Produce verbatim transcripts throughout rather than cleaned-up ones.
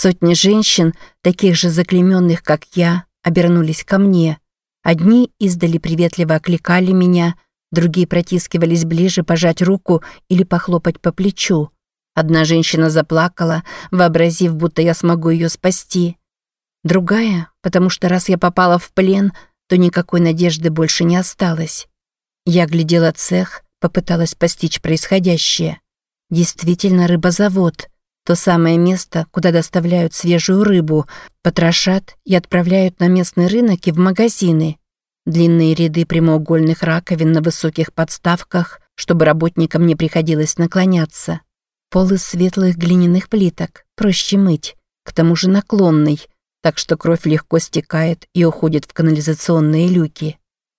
Сотни женщин, таких же заклейменных, как я, обернулись ко мне. Одни издали приветливо окликали меня, другие протискивались ближе пожать руку или похлопать по плечу. Одна женщина заплакала, вообразив, будто я смогу ее спасти. Другая, потому что раз я попала в плен, то никакой надежды больше не осталось. Я глядела цех, попыталась постичь происходящее. Действительно, рыбозавод. То самое место, куда доставляют свежую рыбу, потрошат и отправляют на местный рынок и в магазины. Длинные ряды прямоугольных раковин на высоких подставках, чтобы работникам не приходилось наклоняться. Пол из светлых глиняных плиток, проще мыть, к тому же наклонный, так что кровь легко стекает и уходит в канализационные люки.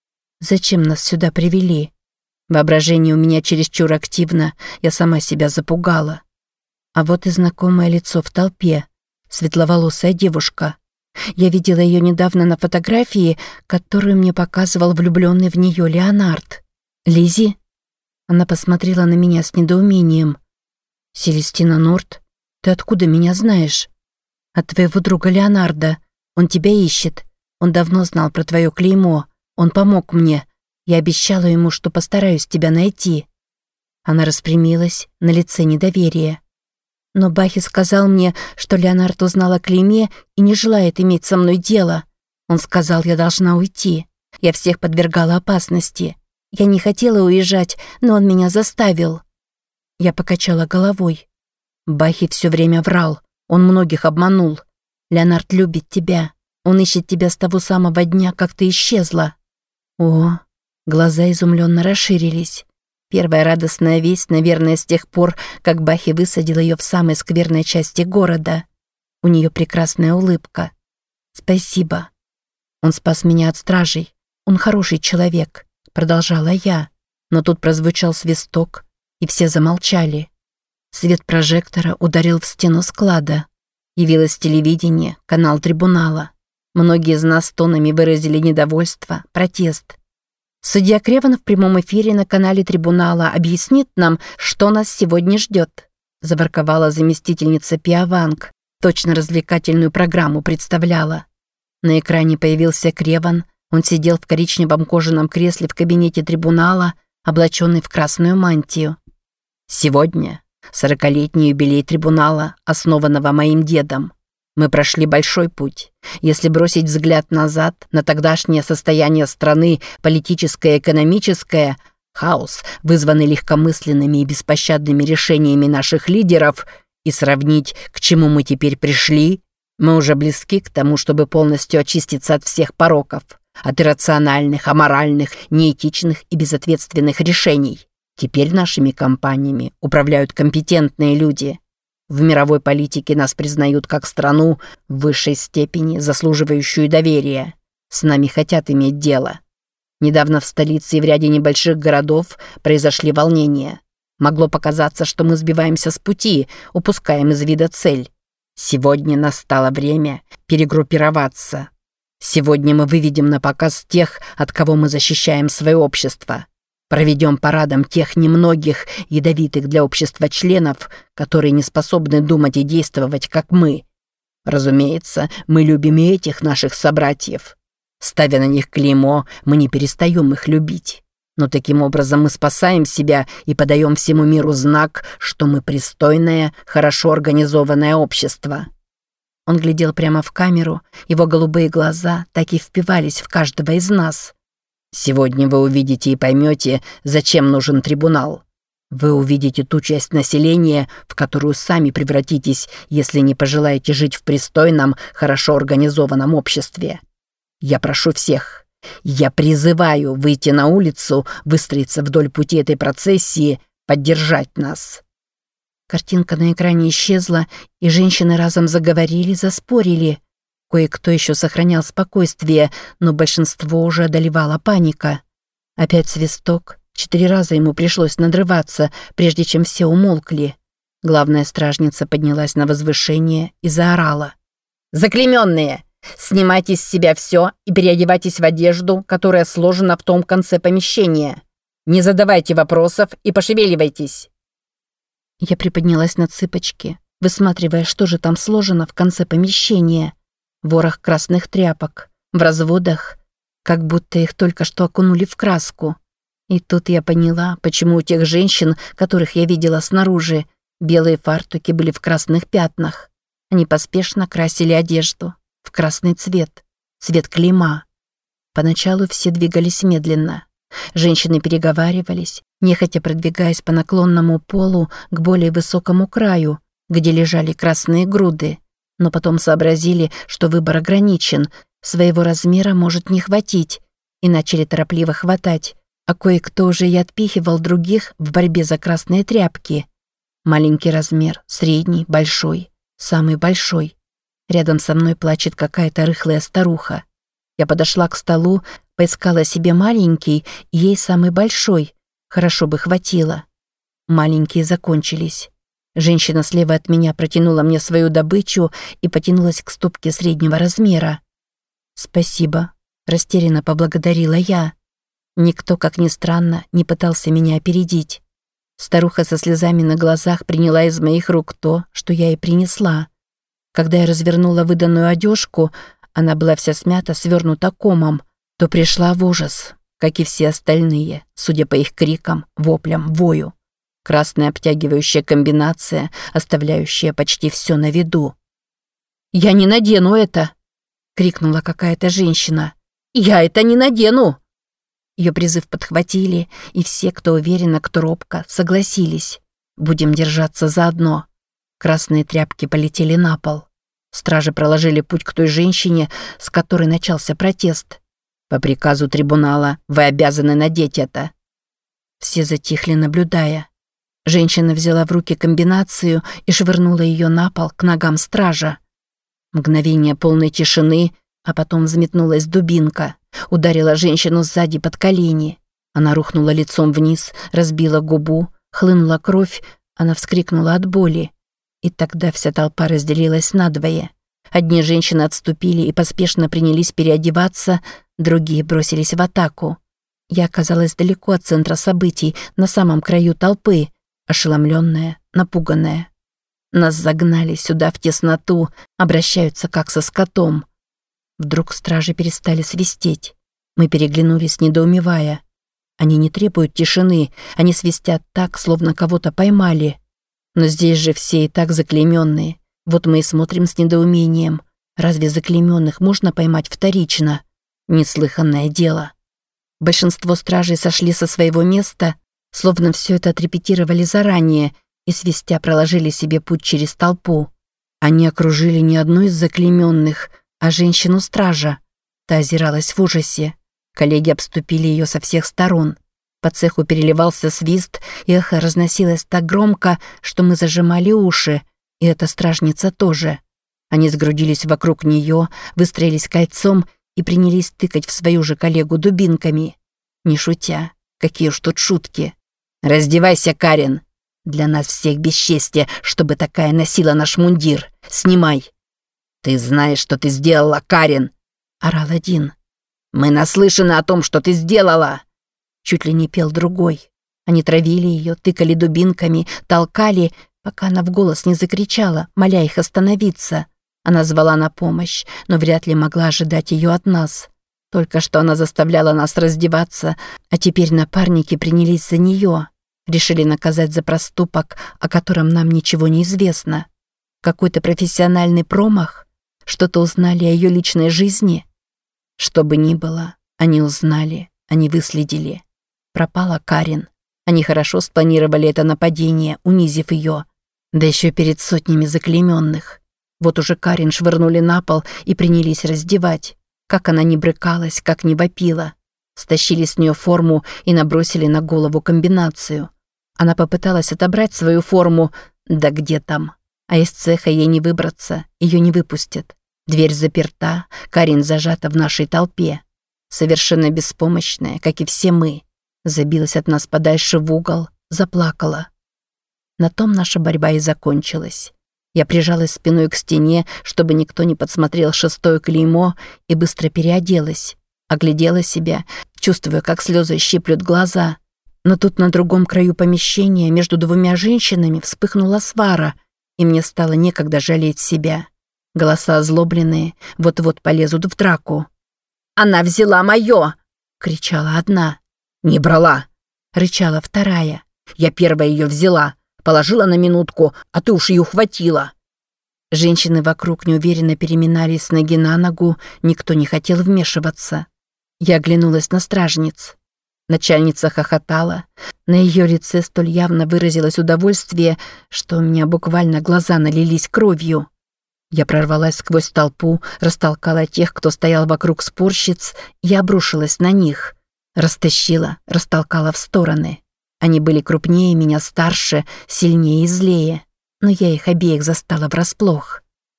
Зачем нас сюда привели? Воображение у меня чересчур активно, я сама себя запугала. А вот и знакомое лицо в толпе. Светловолосая девушка. Я видела ее недавно на фотографии, которую мне показывал влюбленный в нее Леонард. «Лиззи?» Она посмотрела на меня с недоумением. «Селестина Норт, ты откуда меня знаешь?» «От твоего друга Леонарда. Он тебя ищет. Он давно знал про твое клеймо. Он помог мне. Я обещала ему, что постараюсь тебя найти». Она распрямилась, на лице недоверие. «Но Бахи сказал мне, что Леонард узнал о клейме и не желает иметь со мной дело. Он сказал, я должна уйти. Я всех подвергала опасности. Я не хотела уезжать, но он меня заставил». Я покачала головой. «Бахи все время врал. Он многих обманул. Леонард любит тебя. Он ищет тебя с того самого дня, как ты исчезла». О, глаза изумленно расширились. Первая радостная весть, наверное, с тех пор, как Бахи высадил ее в самой скверной части города. У нее прекрасная улыбка. «Спасибо. Он спас меня от стражей. Он хороший человек», — продолжала я. Но тут прозвучал свисток, и все замолчали. Свет прожектора ударил в стену склада. Явилось телевидение, канал трибунала. Многие из нас тонами выразили недовольство, протест. Судья Креван в прямом эфире на канале трибунала объяснит нам, что нас сегодня ждет, заворковала заместительница Пиаванг. Точно развлекательную программу представляла. На экране появился Креван. Он сидел в коричневом кожаном кресле в кабинете трибунала, облаченный в красную мантию. Сегодня сорокалетний юбилей трибунала, основанного моим дедом. Мы прошли большой путь. Если бросить взгляд назад на тогдашнее состояние страны, политическое и экономическое, хаос, вызванный легкомысленными и беспощадными решениями наших лидеров, и сравнить, к чему мы теперь пришли, мы уже близки к тому, чтобы полностью очиститься от всех пороков, от иррациональных, аморальных, неэтичных и безответственных решений. Теперь нашими компаниями управляют компетентные люди. В мировой политике нас признают как страну в высшей степени, заслуживающую доверия. С нами хотят иметь дело. Недавно в столице и в ряде небольших городов произошли волнения. Могло показаться, что мы сбиваемся с пути, упускаем из вида цель. Сегодня настало время перегруппироваться. Сегодня мы выведем на показ тех, от кого мы защищаем свое общество. Проведем парадом тех немногих ядовитых для общества членов, которые не способны думать и действовать, как мы. Разумеется, мы любим и этих наших собратьев. Ставя на них клеймо, мы не перестаем их любить. Но таким образом мы спасаем себя и подаем всему миру знак, что мы пристойное, хорошо организованное общество». Он глядел прямо в камеру, его голубые глаза так и впивались в каждого из нас. «Сегодня вы увидите и поймете, зачем нужен трибунал. Вы увидите ту часть населения, в которую сами превратитесь, если не пожелаете жить в пристойном, хорошо организованном обществе. Я прошу всех, я призываю выйти на улицу, выстроиться вдоль пути этой процессии, поддержать нас». Картинка на экране исчезла, и женщины разом заговорили, заспорили. Кое-кто еще сохранял спокойствие, но большинство уже одолевала паника. Опять свисток. Четыре раза ему пришлось надрываться, прежде чем все умолкли. Главная стражница поднялась на возвышение и заорала. «Заклейменные! Снимайте с себя все и переодевайтесь в одежду, которая сложена в том конце помещения. Не задавайте вопросов и пошевеливайтесь!» Я приподнялась на цыпочки. высматривая, что же там сложено в конце помещения. Ворох красных тряпок, в разводах, как будто их только что окунули в краску. И тут я поняла, почему у тех женщин, которых я видела снаружи, белые фартуки были в красных пятнах. Они поспешно красили одежду в красный цвет, цвет клейма. Поначалу все двигались медленно. Женщины переговаривались, нехотя продвигаясь по наклонному полу к более высокому краю, где лежали красные груды, но потом сообразили, что выбор ограничен, своего размера может не хватить, и начали торопливо хватать, а кое-кто уже и отпихивал других в борьбе за красные тряпки. Маленький размер, средний, большой, самый большой. Рядом со мной плачет какая-то рыхлая старуха. Я подошла к столу, поискала себе маленький, и ей самый большой. Хорошо бы хватило. Маленькие закончились. Женщина слева от меня протянула мне свою добычу и потянулась к стопке среднего размера. «Спасибо», — растерянно поблагодарила я. Никто, как ни странно, не пытался меня опередить. Старуха со слезами на глазах приняла из моих рук то, что я ей принесла. Когда я развернула выданную одежку, она была вся смята, свернута комом, то пришла в ужас, как и все остальные, судя по их крикам, воплям, вою. Красная обтягивающая комбинация, оставляющая почти все на виду. «Я не надену это!» — крикнула какая-то женщина. «Я это не надену!» Ее призыв подхватили, и все, кто уверенно, кто робко, согласились. Будем держаться заодно. Красные тряпки полетели на пол. Стражи проложили путь к той женщине, с которой начался протест. «По приказу трибунала вы обязаны надеть это». Все затихли, наблюдая. Женщина взяла в руки комбинацию и швырнула ее на пол к ногам стража. Мгновение полной тишины, а потом взметнулась дубинка, ударила женщину сзади под колени. Она рухнула лицом вниз, разбила губу, хлынула кровь, она вскрикнула от боли. И тогда вся толпа разделилась надвое. Одни женщины отступили и поспешно принялись переодеваться, другие бросились в атаку. Я оказалась далеко от центра событий, на самом краю толпы, ошеломленная, напуганная. Нас загнали сюда в тесноту, обращаются как со скотом. Вдруг стражи перестали свистеть. Мы переглянулись, недоумевая. Они не требуют тишины, они свистят так, словно кого-то поймали. Но здесь же все и так заклейменные. Вот мы и смотрим с недоумением. Разве заклейменных можно поймать вторично? Неслыханное дело. Большинство стражей сошли со своего места, словно все это отрепетировали заранее и свистя проложили себе путь через толпу. Они окружили не одну из заклейменных, а женщину-стража. Та озиралась в ужасе. Коллеги обступили ее со всех сторон. По цеху переливался свист, и эхо разносилось так громко, что мы зажимали уши, и эта стражница тоже. Они сгрудились вокруг нее, выстроились кольцом и принялись тыкать в свою же коллегу дубинками. Не шутя, какие уж тут шутки. «Раздевайся, Карен! Для нас всех бесчестье, чтобы такая носила наш мундир. Снимай!» «Ты знаешь, что ты сделала, Карен!» — орал один. «Мы наслышаны о том, что ты сделала!» Чуть ли не пел другой. Они травили ее, тыкали дубинками, толкали, пока она в голос не закричала, моля их остановиться. Она звала на помощь, но вряд ли могла ожидать ее от нас. Только что она заставляла нас раздеваться, а теперь напарники принялись за нее. Решили наказать за проступок, о котором нам ничего не известно. Какой-то профессиональный промах? Что-то узнали о ее личной жизни? Что бы ни было, они узнали, они выследили. Пропала Карен. Они хорошо спланировали это нападение, унизив ее. Да еще перед сотнями заклейменных. Вот уже Карен швырнули на пол и принялись раздевать. Как она не брыкалась, как не вопила. Стащили с нее форму и набросили на голову комбинацию. Она попыталась отобрать свою форму, да где там. А из цеха ей не выбраться, ее не выпустят. Дверь заперта, Карен зажата в нашей толпе. Совершенно беспомощная, как и все мы. Забилась от нас подальше в угол, заплакала. На том наша борьба и закончилась. Я прижалась спиной к стене, чтобы никто не подсмотрел шестое клеймо, и быстро переоделась. Оглядела себя, чувствуя, как слезы щиплют глаза. Но тут на другом краю помещения между двумя женщинами вспыхнула свара, и и мне стало некогда жалеть себя. Голоса озлобленные, вот-вот полезут в драку. «Она взяла моё!» — кричала одна. «Не брала!» — рычала вторая. «Я первая её взяла, положила на минутку, а ты уж её ухватила!» Женщины вокруг неуверенно переминались с ноги на ногу, никто не хотел вмешиваться. Я оглянулась на стражниц. Начальница хохотала. На её лице столь явно выразилось удовольствие, что у меня буквально глаза налились кровью. Я прорвалась сквозь толпу, растолкала тех, кто стоял вокруг спорщиц, и обрушилась на них. Растащила, растолкала в стороны. Они были крупнее меня, старше, сильнее и злее. Но я их обеих застала врасплох.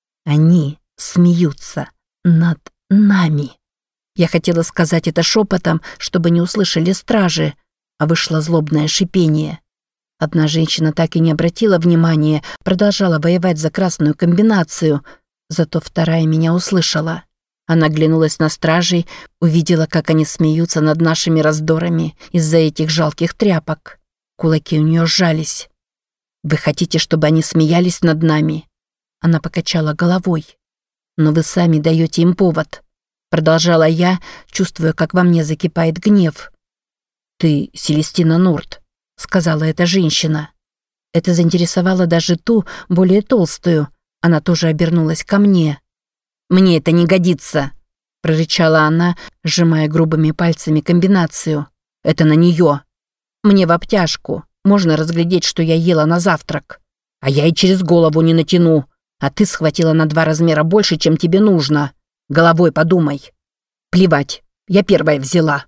Они смеются над нами. Я хотела сказать это шепотом, чтобы не услышали стражи, а вышло злобное шипение. Одна женщина так и не обратила внимания, продолжала воевать за красную комбинацию, зато вторая меня услышала. Она оглянулась на стражей, увидела, как они смеются над нашими раздорами из-за этих жалких тряпок. Кулаки у нее сжались. «Вы хотите, чтобы они смеялись над нами?» Она покачала головой. «Но вы сами даете им повод», — продолжала я, чувствуя, как во мне закипает гнев. «Ты Селестина Норт», — сказала эта женщина. Это заинтересовало даже ту, более толстую. Она тоже обернулась ко мне. «Мне это не годится», — прорычала она, сжимая грубыми пальцами комбинацию. «Это на нее. Мне в обтяжку. Можно разглядеть, что я ела на завтрак. А я и через голову не натяну. А ты схватила на два размера больше, чем тебе нужно. Головой подумай. Плевать, я первая взяла».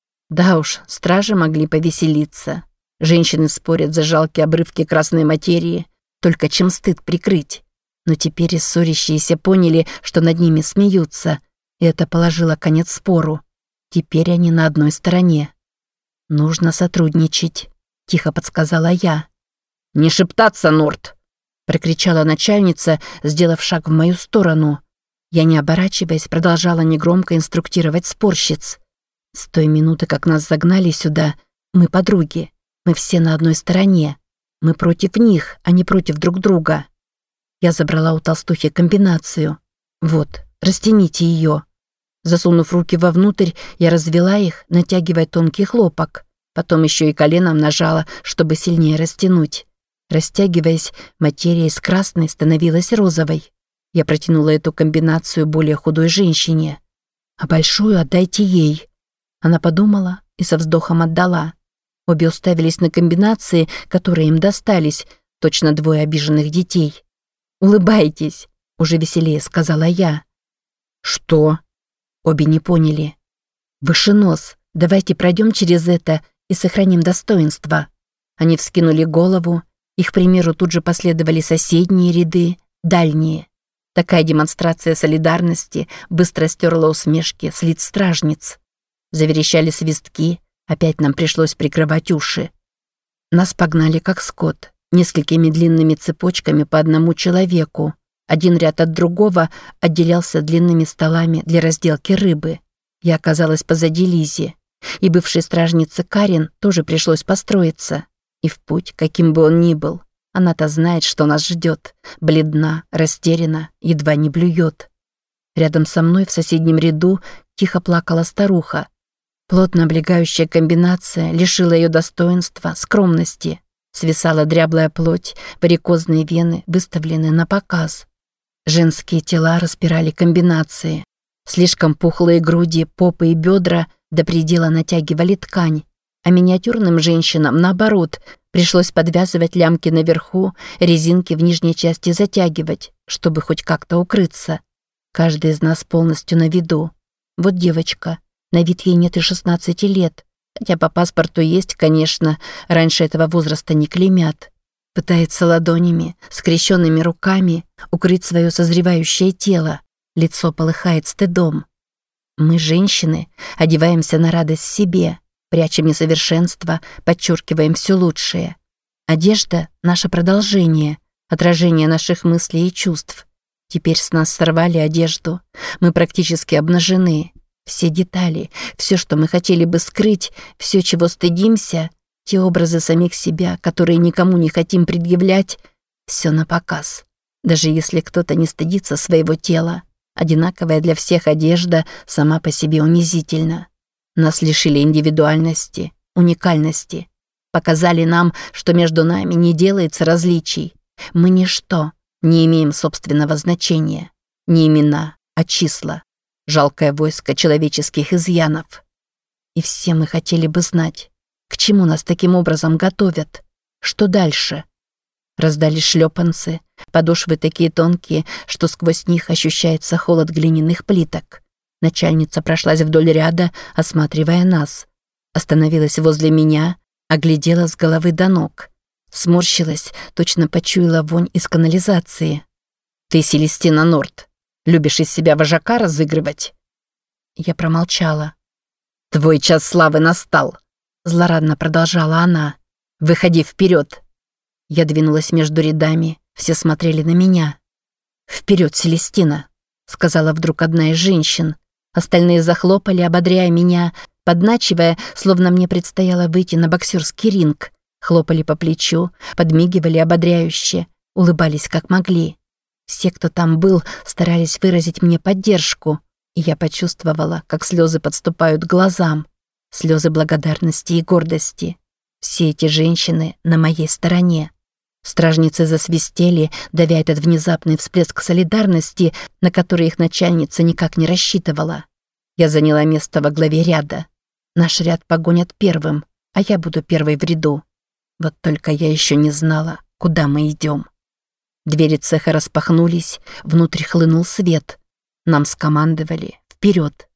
Да уж, стражи могли повеселиться. Женщины спорят за жалкие обрывки красной материи, только чем стыд прикрыть. Но теперь и ссорящиеся поняли, что над ними смеются, и это положило конец спору. Теперь они на одной стороне. «Нужно сотрудничать», — тихо подсказала я. «Не шептаться, Норт!» — прокричала начальница, сделав шаг в мою сторону. Я, не оборачиваясь, продолжала негромко инструктировать спорщиц. С той минуты, как нас загнали сюда, мы подруги. Мы все на одной стороне. Мы против них, а не против друг друга. Я забрала у толстухи комбинацию. Вот, растяните ее. Засунув руки вовнутрь, я развела их, натягивая тонкий хлопок. Потом еще и коленом нажала, чтобы сильнее растянуть. Растягиваясь, материя из красной становилась розовой. Я протянула эту комбинацию более худой женщине. «А большую отдайте ей». Она подумала и со вздохом отдала. Обе уставились на комбинации, которые им достались, точно двое обиженных детей. «Улыбайтесь», — уже веселее сказала я. «Что?» Обе не поняли. «Выше нос, давайте пройдем через это и сохраним достоинство». Они вскинули голову, их примеру тут же последовали соседние ряды, дальние. Такая демонстрация солидарности быстро стерла усмешки с лиц стражниц. Заверещали свистки, опять нам пришлось прикрывать уши. Нас погнали как скот, несколькими длинными цепочками по одному человеку. Один ряд от другого отделялся длинными столами для разделки рыбы. Я оказалась позади Лизи. И бывшей стражнице Карен тоже пришлось построиться. И в путь, каким бы он ни был, она-то знает, что нас ждет. Бледна, растеряна, едва не блюет. Рядом со мной в соседнем ряду тихо плакала старуха. Плотно облегающая комбинация лишила ее достоинства, скромности. Свисала дряблая плоть, варикозные вены выставлены на показ. Женские тела распирали комбинации. Слишком пухлые груди, попы и бедра до предела натягивали ткань. А миниатюрным женщинам, наоборот, пришлось подвязывать лямки наверху, резинки в нижней части затягивать, чтобы хоть как-то укрыться. Каждый из нас полностью на виду. Вот девочка. На вид ей нет и шестнадцати лет. Хотя по паспорту есть, конечно, раньше этого возраста не клеймят. Пытается ладонями, скрещенными руками укрыть свое созревающее тело. Лицо полыхает стыдом. Мы, женщины, одеваемся на радость себе, прячем несовершенство, подчеркиваем все лучшее. Одежда — наше продолжение, отражение наших мыслей и чувств. Теперь с нас сорвали одежду. Мы практически обнажены. Все детали, все, что мы хотели бы скрыть, все, чего стыдимся, те образы самих себя, которые никому не хотим предъявлять, Все на показ. Даже если кто-то не стыдится своего тела, одинаковая для всех одежда сама по себе унизительна. Нас лишили индивидуальности, уникальности. Показали нам, что между нами не делается различий. Мы ничто, не имеем собственного значения. Не имена, а числа. Жалкое войско человеческих изъянов. И все мы хотели бы знать, к чему нас таким образом готовят. Что дальше? Раздались шлепанцы, подошвы такие тонкие, что сквозь них ощущается холод глиняных плиток. Начальница прошлась вдоль ряда, осматривая нас. Остановилась возле меня, оглядела с головы до ног. Сморщилась, точно почуяла вонь из канализации. «Ты Селестина Норт. Любишь из себя вожака разыгрывать?» Я промолчала. «Твой час славы настал», — злорадно продолжала она. «Выходи вперед». Я двинулась между рядами, все смотрели на меня. «Вперед, Селестина», — сказала вдруг одна из женщин. Остальные захлопали, ободряя меня, подначивая, словно мне предстояло выйти на боксерский ринг. Хлопали по плечу, подмигивали ободряюще, улыбались как могли. Все, кто там был, старались выразить мне поддержку, и я почувствовала, как слезы подступают к глазам. Слезы благодарности и гордости. Все эти женщины на моей стороне. Стражницы засвистели, давя этот внезапный всплеск солидарности, на который их начальница никак не рассчитывала. Я заняла место во главе ряда. Наш ряд погонят первым, а я буду первой в ряду. Вот только я еще не знала, куда мы идем. Двери цеха распахнулись, внутрь хлынул свет. Нам скомандовали «Вперед!».